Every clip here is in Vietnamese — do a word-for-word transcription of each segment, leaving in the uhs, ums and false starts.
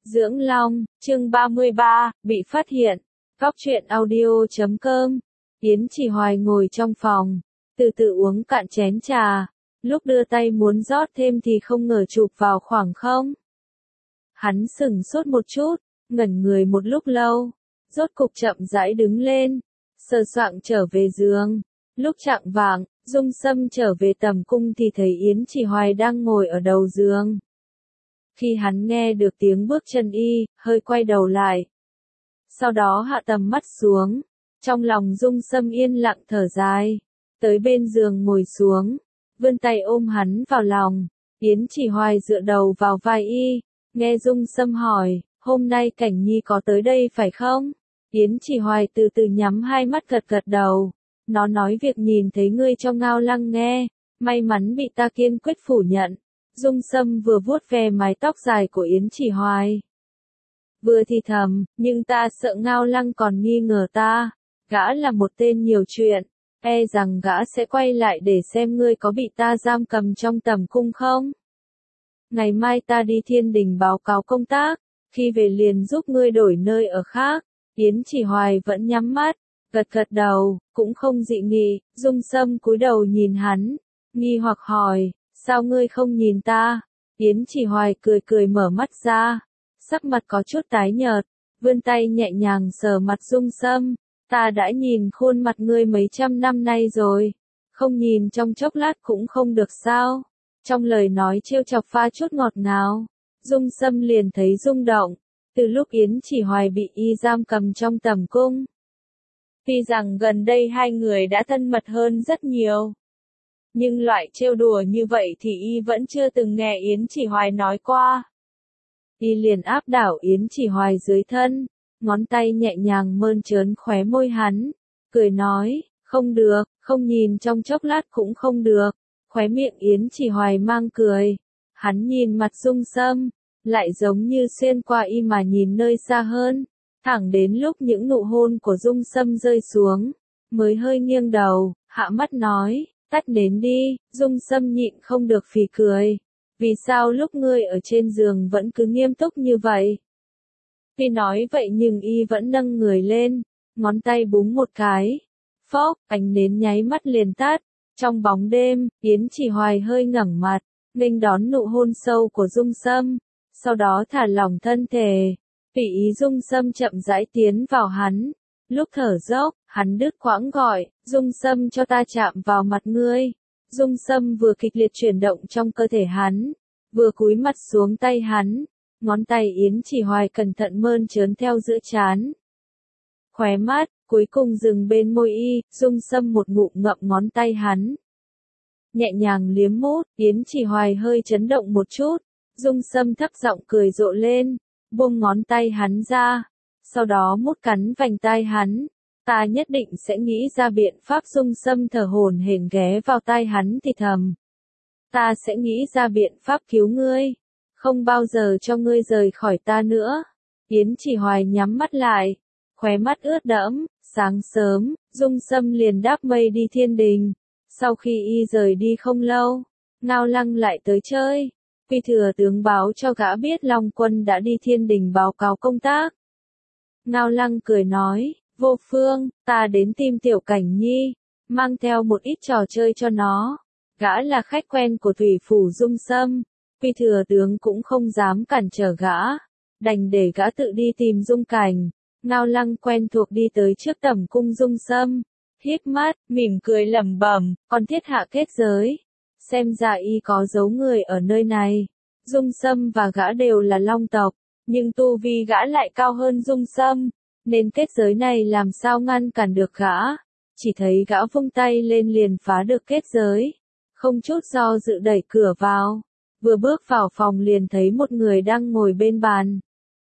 Dưỡng Long, chương ba mươi ba, bị phát hiện. Góc truyện audio chấm com. Yến Chỉ Hoài ngồi trong phòng, từ từ uống cạn chén trà, lúc đưa tay muốn rót thêm thì không ngờ chụp vào khoảng không. Hắn sững sốt một chút, ngẩn người một lúc lâu, rốt cục chậm rãi đứng lên, sờ soạng trở về giường. Lúc chạng vạng, Dung Sâm trở về tầm cung thì thấy Yến Chỉ Hoài đang ngồi ở đầu giường. Khi hắn nghe được tiếng bước chân y, hơi quay đầu lại. Sau đó hạ tầm mắt xuống, trong lòng Dung Sâm yên lặng thở dài, tới bên giường ngồi xuống, vươn tay ôm hắn vào lòng. Yến Chỉ Hoài dựa đầu vào vai y, nghe Dung Sâm hỏi, hôm nay Cảnh Nhi có tới đây phải không? Yến Chỉ Hoài từ từ nhắm hai mắt gật gật đầu, nó nói việc nhìn thấy ngươi cho Ngao Lăng nghe, may mắn bị ta kiên quyết phủ nhận. Dung Sâm vừa vuốt ve mái tóc dài của Yến Chỉ Hoài, vừa thì thầm, nhưng ta sợ Ngao Lăng còn nghi ngờ ta, gã là một tên nhiều chuyện, e rằng gã sẽ quay lại để xem ngươi có bị ta giam cầm trong tầm cung không. Ngày mai ta đi Thiên Đình báo cáo công tác, khi về liền giúp ngươi đổi nơi ở khác. Yến Chỉ Hoài vẫn nhắm mắt, gật gật đầu, cũng không dị nghị. Dung Sâm cúi đầu nhìn hắn, nghi hoặc hỏi, sao ngươi không nhìn ta? Yến Chỉ Hoài cười cười mở mắt ra, sắc mặt có chút tái nhợt, vươn tay nhẹ nhàng sờ mặt Dung Sâm, ta đã nhìn khuôn mặt ngươi mấy trăm năm nay rồi, không nhìn trong chốc lát cũng không được sao? Trong lời nói trêu chọc pha chút ngọt ngào, Dung Sâm liền thấy rung động, từ lúc Yến Chỉ Hoài bị y giam cầm trong tầm cung. Tuy rằng gần đây hai người đã thân mật hơn rất nhiều, nhưng loại trêu đùa như vậy thì y vẫn chưa từng nghe Yến Chỉ Hoài nói qua. Y liền áp đảo Yến Chỉ Hoài dưới thân, ngón tay nhẹ nhàng mơn trớn khóe môi hắn, cười nói, không được, không nhìn trong chốc lát cũng không được. Khóe miệng Yến Chỉ Hoài mang cười, hắn nhìn mặt Dung Sâm, lại giống như xuyên qua y mà nhìn nơi xa hơn, thẳng đến lúc những nụ hôn của Dung Sâm rơi xuống, mới hơi nghiêng đầu, hạ mắt nói, tắt nến đi. Dung Sâm nhịn không được phì cười, vì sao lúc ngươi ở trên giường vẫn cứ nghiêm túc như vậy? Tuy nói vậy nhưng y vẫn nâng người lên, ngón tay búng một cái, phốc, ánh nến nháy mắt liền tắt. Trong bóng đêm, Yến Chỉ Hoài hơi ngẩng mặt, nghênh đón nụ hôn sâu của Dung Sâm, sau đó thả lỏng thân thể, tùy ý Dung Sâm chậm rãi tiến vào hắn. Lúc thở dốc, hắn đứt quãng gọi, Dung Sâm cho ta chạm vào mặt ngươi. Dung Sâm vừa kịch liệt chuyển động trong cơ thể hắn, vừa cúi mặt xuống tay hắn, ngón tay Yến Chỉ Hoài cẩn thận mơn trớn theo giữa trán, khóe mắt, cuối cùng dừng bên môi y. Dung Sâm một ngụm ngậm ngón tay hắn, nhẹ nhàng liếm mút. Yến Chỉ Hoài hơi chấn động một chút, Dung Sâm thấp giọng cười rộ lên, buông ngón tay hắn ra, sau đó mút cắn vành tai hắn. Ta nhất định sẽ nghĩ ra biện pháp. Dung Sâm thở hổn hển ghé vào tai hắn thì thầm, ta sẽ nghĩ ra biện pháp cứu ngươi, không bao giờ cho ngươi rời khỏi ta nữa. Yến Chỉ Hoài nhắm mắt lại, khóe mắt ướt đẫm. Sáng sớm, Dung Sâm liền đáp mây đi Thiên Đình. Sau khi y rời đi không lâu, Ngao Lăng lại tới chơi. Quy thừa tướng báo cho gã biết Long Quân đã đi Thiên Đình báo cáo công tác. Ngao Lăng cười nói, Vô Phương, ta đến tìm Tiểu Cảnh Nhi, mang theo một ít trò chơi cho nó. Gã là khách quen của thủy phủ Dung Sâm, Quy thừa tướng cũng không dám cản trở gã, đành để gã tự đi tìm Dung Cảnh. Ngao Lăng quen thuộc đi tới trước tẩm cung Dung Sâm, híp mắt, mỉm cười lẩm bẩm, còn thiết hạ kết giới. Xem ra y có giấu người ở nơi này. Dung Sâm và gã đều là Long tộc, nhưng tu vi gã lại cao hơn Dung Sâm, nên kết giới này làm sao ngăn cản được gã. Chỉ thấy gã vung tay lên liền phá được kết giới, không chút do dự đẩy cửa vào. Vừa bước vào phòng liền thấy một người đang ngồi bên bàn.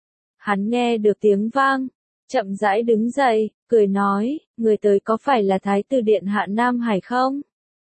Hắn nghe được tiếng vang, chậm rãi đứng dậy, cười nói, người tới có phải là Thái tử điện hạ Nam Hải không?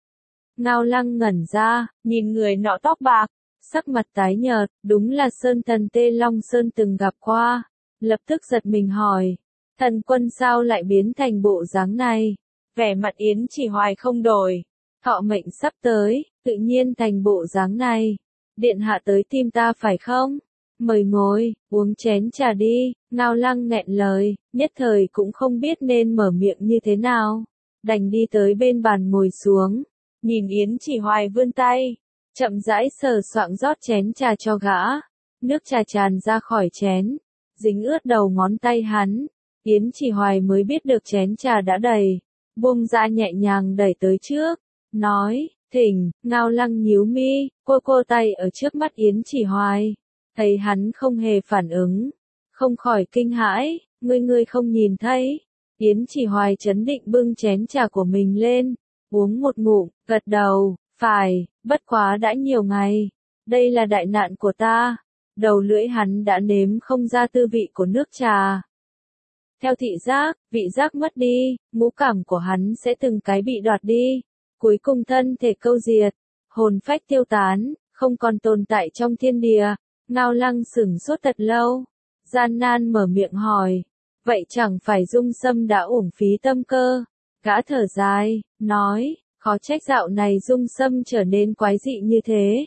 Ngao Lăng ngẩn ra, nhìn người nọ tóc bạc, sắc mặt tái nhợt, đúng là Sơn Thần Tê Long Sơn từng gặp qua, lập tức giật mình hỏi, thần quân sao lại biến thành bộ dáng này? Vẻ mặt Yến Chỉ Hoài không đổi, thọ mệnh sắp tới, tự nhiên thành bộ dáng này. Điện hạ tới tìm ta phải không? mời ngồi, uống chén trà đi. Ngao Lăng nghẹn lời, nhất thời cũng không biết nên mở miệng như thế nào. Đành đi tới bên bàn ngồi xuống, nhìn Yến Chỉ Hoài vươn tay, chậm rãi sờ soạng rót chén trà cho gã. Nước trà tràn ra khỏi chén, dính ướt đầu ngón tay hắn. Yến Chỉ Hoài mới biết được chén trà đã đầy, buông ra nhẹ nhàng đẩy tới trước, nói, thỉnh. Ngao Lăng nhíu mi, cô cô tay ở trước mắt Yến Chỉ Hoài, thấy hắn không hề phản ứng, không khỏi kinh hãi, ngươi ngươi không nhìn thấy. Yến Chỉ Hoài trấn định bưng chén trà của mình lên, uống một ngụm, gật đầu, phải, bất quá đã nhiều ngày, đây là đại nạn của ta. Đầu lưỡi hắn đã nếm không ra tư vị của nước trà. Theo thị giác, vị giác mất đi, ngũ cảm của hắn sẽ từng cái bị đoạt đi, cuối cùng thân thể câu diệt, hồn phách tiêu tán, không còn tồn tại trong thiên địa. Ngao Lăng sửng sốt thật lâu, gian nan mở miệng hỏi, vậy chẳng phải Dung Sâm đã uổng phí tâm cơ? Gã thở dài, nói, khó trách dạo này Dung Sâm trở nên quái dị như thế.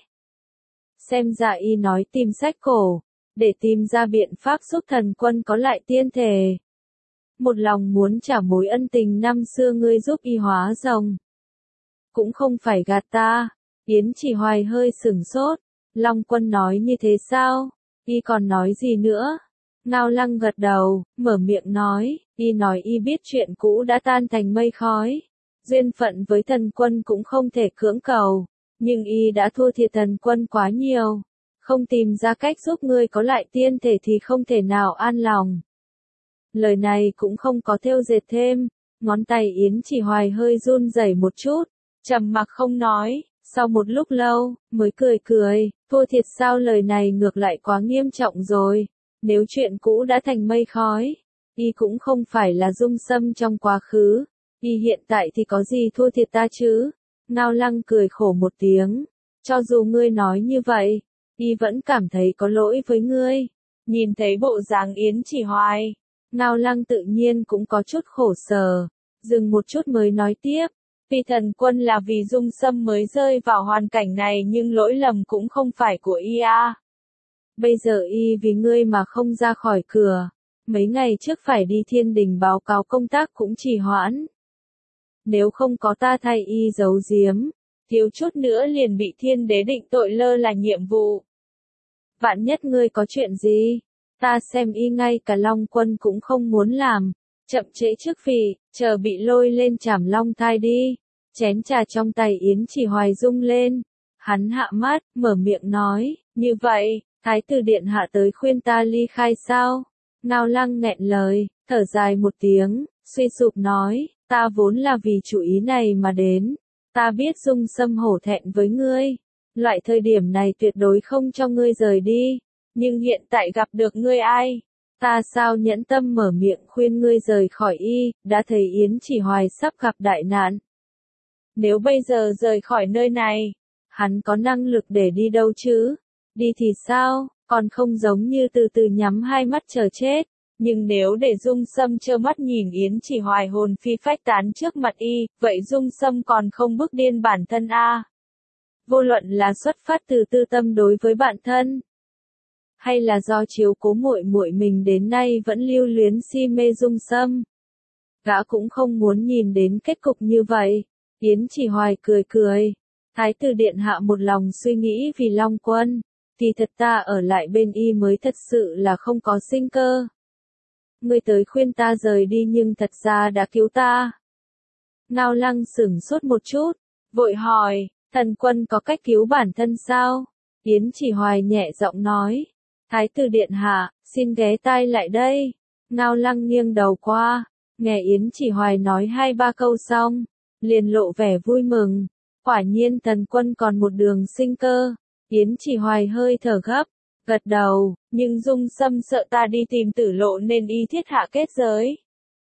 Xem ra y nói tìm sách cổ, để tìm ra biện pháp giúp thần quân có lại tiên thể. Một lòng muốn trả mối ân tình năm xưa ngươi giúp y hóa rồng. Cũng không phải gạt ta. Yến Chỉ Hoài hơi sửng sốt, Long Quân nói như thế sao? Y còn nói gì nữa? Ngao Lăng gật đầu, mở miệng nói, y nói y biết chuyện cũ đã tan thành mây khói. Duyên phận với thần quân cũng không thể cưỡng cầu, nhưng y đã thua thiệt thần quân quá nhiều. Không tìm ra cách giúp ngươi có lại tiên thể thì không thể nào an lòng. Lời này cũng không có thêu dệt thêm, ngón tay Yến Chỉ Hoài hơi run rẩy một chút, trầm mặc không nói, sau một lúc lâu, mới cười cười, thua thiệt sao, lời này ngược lại quá nghiêm trọng rồi. Nếu chuyện cũ đã thành mây khói, y cũng không phải là Dung Sâm trong quá khứ, y hiện tại thì có gì thua thiệt ta chứ? Ngao Lăng cười khổ một tiếng, cho dù ngươi nói như vậy, y vẫn cảm thấy có lỗi với ngươi. Nhìn thấy bộ dáng Yến Chỉ Hoài, Ngao Lăng tự nhiên cũng có chút khổ sở, dừng một chút mới nói tiếp, vì thần quân là vì Dung Sâm mới rơi vào hoàn cảnh này, nhưng lỗi lầm cũng không phải của y a. Bây giờ y vì ngươi mà không ra khỏi cửa, mấy ngày trước phải đi thiên đình báo cáo công tác cũng trì hoãn. Nếu không có ta thay y giấu giếm, thiếu chút nữa liền bị thiên đế định tội lơ là nhiệm vụ. Vạn nhất ngươi có chuyện gì, ta xem y ngay cả Long Quân cũng không muốn làm, chậm trễ chức vị, chờ bị lôi lên trảm long thai đi. Chén trà trong tay Yến Chỉ Hoài rung lên, hắn hạ mắt, mở miệng nói, như vậy, Thái tử điện hạ tới khuyên ta ly khai sao? Ngao Lăng nghẹn lời, thở dài một tiếng, suy sụp nói, ta vốn là vì chủ ý này mà đến, ta biết Dung Sâm hổ thẹn với ngươi, loại thời điểm này tuyệt đối không cho ngươi rời đi, nhưng hiện tại gặp được ngươi ai? Ta sao nhẫn tâm mở miệng khuyên ngươi rời khỏi y, đã thấy Yến Chỉ Hoài sắp gặp đại nạn. Nếu bây giờ rời khỏi nơi này, hắn có năng lực để đi đâu chứ? Đi thì sao, còn không giống như từ từ nhắm hai mắt chờ chết. Nhưng nếu để Dung Sâm trơ mắt nhìn Yến Chỉ Hoài hồn phi phách tán trước mặt y, vậy Dung Sâm còn không bức điên bản thân a? À? Vô luận là xuất phát từ tư tâm đối với bản thân, hay là do chiếu cố muội muội mình đến nay vẫn lưu luyến si mê Dung Sâm, gã cũng không muốn nhìn đến kết cục như vậy. Yến Chỉ Hoài cười cười, Thái tử điện hạ một lòng suy nghĩ vì Long Quân, thì thật ta ở lại bên y mới thật sự là không có sinh cơ. Ngươi tới khuyên ta rời đi nhưng thật ra đã cứu ta. Ngao Lăng sửng sốt một chút, vội hỏi, thần quân có cách cứu bản thân sao? Yến Chỉ Hoài nhẹ giọng nói, Thái tử điện hạ, xin ghé tai lại đây. Ngao Lăng nghiêng đầu qua, nghe Yến Chỉ Hoài nói hai ba câu xong, liền lộ vẻ vui mừng, quả nhiên thần quân còn một đường sinh cơ. Yến Chỉ Hoài hơi thở gấp, gật đầu, nhưng Dung Sâm sợ ta đi tìm Tử Lộ nên y thiết hạ kết giới,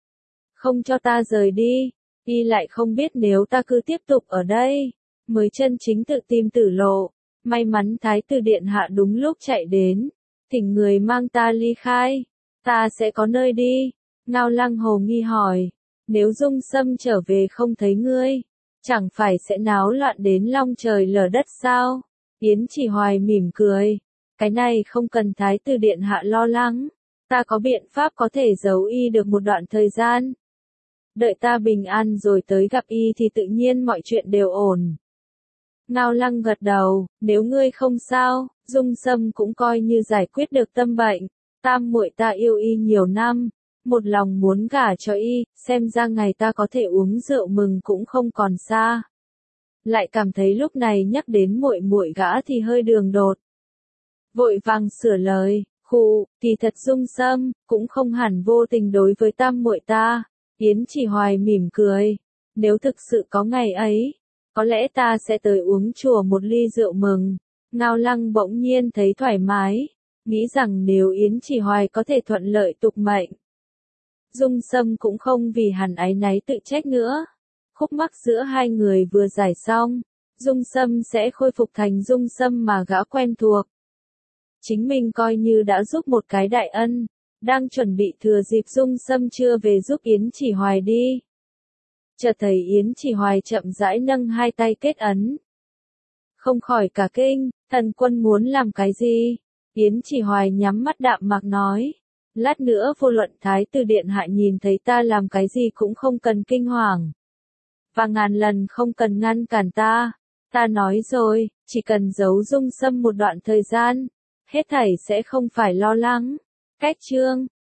không cho ta rời đi. Y lại không biết nếu ta cứ tiếp tục ở đây, mới chân chính tự tìm Tử Lộ. May mắn Thái tử điện hạ đúng lúc chạy đến, thỉnh người mang ta ly khai, ta sẽ có nơi đi. Ngao Lăng hồ nghi hỏi, nếu Dung Sâm trở về không thấy ngươi, chẳng phải sẽ náo loạn đến long trời lở đất sao? Yến Chỉ Hoài mỉm cười, Cái này không cần Thái tử điện hạ lo lắng, ta có biện pháp có thể giấu y được một đoạn thời gian. Đợi ta bình an rồi tới gặp y thì tự nhiên mọi chuyện đều ổn. Ngao Lăng gật đầu, nếu ngươi không sao, Dung Sâm cũng coi như giải quyết được tâm bệnh. Tam muội ta yêu y nhiều năm, một lòng muốn gả cho y, xem ra ngày ta có thể uống rượu mừng cũng không còn xa. Lại cảm thấy lúc này nhắc đến muội muội gã thì hơi đường đột. Vội vàng sửa lời, khụ, kỳ thật Dung Sâm cũng không hẳn vô tình đối với tam muội ta. Yến Chỉ Hoài mỉm cười, nếu thực sự có ngày ấy, có lẽ ta sẽ tới uống chùa một ly rượu mừng. Ngao Lăng bỗng nhiên thấy thoải mái, nghĩ rằng nếu Yến Chỉ Hoài có thể thuận lợi tục mệnh, Dung Sâm cũng không vì hắn áy náy tự trách nữa. Khúc mắc giữa hai người vừa giải xong, Dung Sâm sẽ khôi phục thành Dung Sâm mà gã quen thuộc. Chính mình coi như đã giúp một cái đại ân, đang chuẩn bị thừa dịp Dung Sâm chưa về giúp Yến Chỉ Hoài đi. Chợt thấy Yến Chỉ Hoài chậm rãi nâng hai tay kết ấn. Không khỏi cả kinh, thần quân muốn làm cái gì? Yến Chỉ Hoài nhắm mắt đạm mạc nói. Lát nữa vô luận Thái tử điện hạ nhìn thấy ta làm cái gì cũng không cần kinh hoàng. Và ngàn lần không cần ngăn cản ta. Ta nói rồi, chỉ cần giấu Dung Sâm một đoạn thời gian, hết thảy sẽ không phải lo lắng. Cách chương